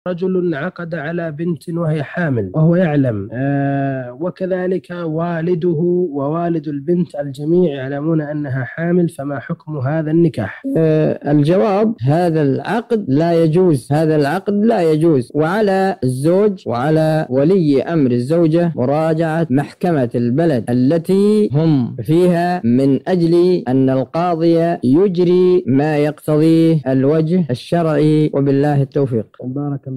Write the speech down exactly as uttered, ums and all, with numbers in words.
رجل عقد على بنت وهي حامل وهو يعلم، آه وكذلك والده ووالد البنت الجميع يعلمون أنها حامل، فما حكم هذا النكاح؟ آه الجواب: هذا العقد لا يجوز، هذا العقد لا يجوز، وعلى الزوج وعلى ولي أمر الزوجة مراجعة محكمة البلد التي هم فيها من أجل أن القاضي يجري ما يقتضيه الوجه الشرعي، وبالله التوفيق. بارك